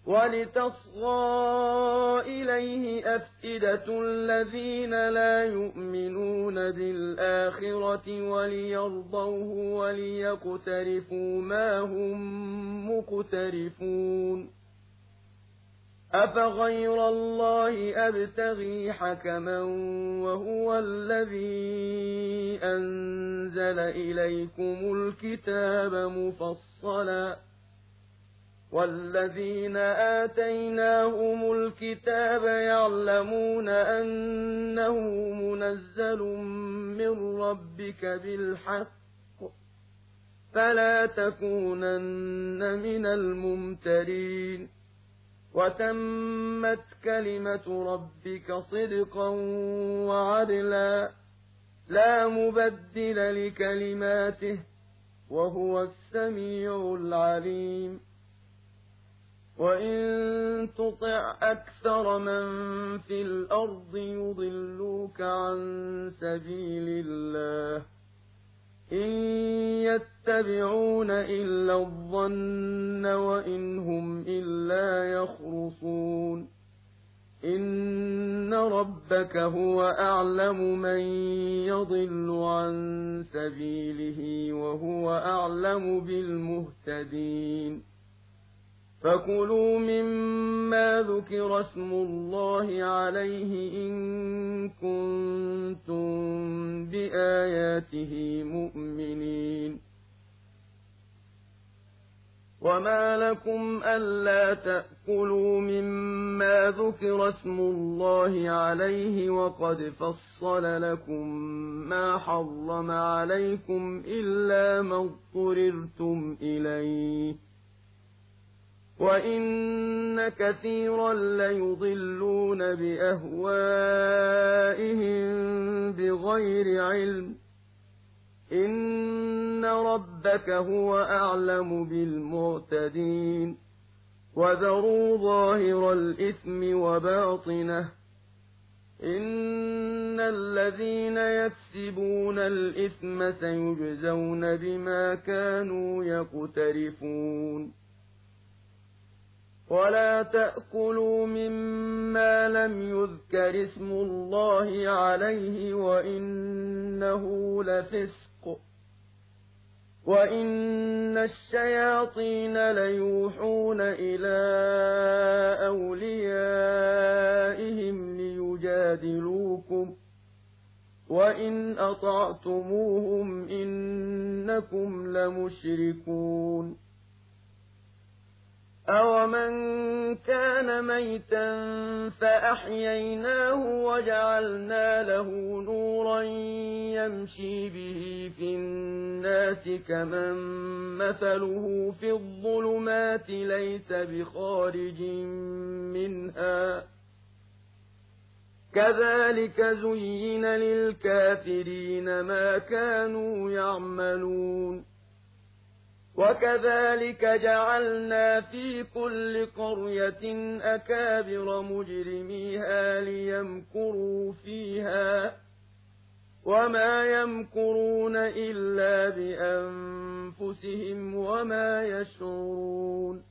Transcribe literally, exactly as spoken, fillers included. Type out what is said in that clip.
وَلِتَصْغَىٰ إِلَيْهِ أَفْئِدَةُ الَّذِينَ لَا يُؤْمِنُونَ بِالْآخِرَةِ وَلِيَرْضَوْهُ وَلِيَقْتَرِفُوا مَا هُم مُّقْتَرِفُونَ أَفَغَيْرَ اللَّهِ أَبْتَغِي حَكَمًا وَهُوَ الَّذِي أَنزَلَ إِلَيْكُمُ الْكِتَابَ مُفَصَّلًا ۚ وَالَّذِينَ آتَيْنَاهُمُ الْكِتَابَ يَعْلَمُونَ أَنَّهُ مُنَزَّلٌ مِّن رَّبِّكَ بِالْحَقِّ فَلَا تَكُونَنَّ مِنَ الْمُمْتَرِينَ وَتَمَّتْ كَلِمَةُ رَبِّكَ صِدْقًا وَعَدْلًا ۚ لَّا مُبَدِّلَ لِكَلِمَاتِهِ ۚ وَهُوَ السَّمِيعُ الْعَلِيمُ وَإِن تُطِعْ أَكْثَرَ مَن فِي الْأَرْضِ يُضِلُّوكَ عَن سَبِيلِ اللَّهِ ۚ إِن يَتَّبِعُونَ إِلَّا الظَّنَّ وَإِنْ هُمْ إِلَّا يَخْرُصُونَ إِنَّ رَبَّكَ هُوَ أَعْلَمُ مَن يَضِلُّ عَن سَبِيلِهِ وَهُوَ أَعْلَمُ بِالْمُهْتَدِينَ فَكُلُوا مِمَّا ذُكِرَ اسْمُ اللَّهِ عَلَيْهِ إِن كُنتُم بِآيَاتِهِ مُؤْمِنِينَ وَمَا لَكُمْ أَلَّا تَأْكُلُوا مِمَّا ذُكِرَ اسْمُ اللَّهِ عَلَيْهِ وَقَدْ فَصَّلَ لَكُم مَّا حَرَّمَ عَلَيْكُمْ إِلَّا مَا اضْطُرِرْتُمْ إِلَيْهِ ۗ وَإِنَّ كَثِيرًا لَّيُضِلُّونَ بِأَهْوَائِهِم بِغَيْرِ عِلْمٍ ۗ إِنَّ رَبَّكَ هُوَ أَعْلَمُ بِالْمُعْتَدِينَ وَذَرُوا ظَاهِرَ الْإِثْمِ وَبَاطِنَهُ ۚ إِنَّ الَّذِينَ يَكْسِبُونَ الْإِثْمَ سَيُجْزَوْنَ بِمَا كَانُوا يَقْتَرِفُونَ وَلَا تَأْكُلُوا مِمَّا لَمْ يُذْكَرِ اسْمُ اللَّهِ عَلَيْهِ وَإِنَّهُ لَفِسْقٌ ۗ وَإِنَّ الشَّيَاطِينَ لَيُوحُونَ إِلَىٰ أَوْلِيَائِهِمْ لِيُجَادِلُوكُمْ ۖ وَإِنْ أَطَعْتُمُوهُمْ إِنَّكُمْ لَمُشْرِكُونَ أَوَمَن كَانَ مَيْتًا فَأَحْيَيْنَاهُ وَجَعَلْنَا لَهُ نُورًا يَمْشِي بِهِ فِي النَّاسِ كَمَن مَّثَلُهُ فِي الظُّلُمَاتِ لَيْسَ بِخَارِجٍ مِّنْهَا ۚ كَذَٰلِكَ زُيِّنَ لِلْكَافِرِينَ مَا كَانُوا يَعْمَلُونَ وَكَذَٰلِكَ جَعَلْنَا فِي كُلِّ قَرْيَةٍ أَكَابِرَ مُجْرِمِيهَا لِيَمْكُرُوا فِيهَا ۖ وَمَا يَمْكُرُونَ إِلَّا بِأَنفُسِهِمْ وَمَا يَشْعُرُونَ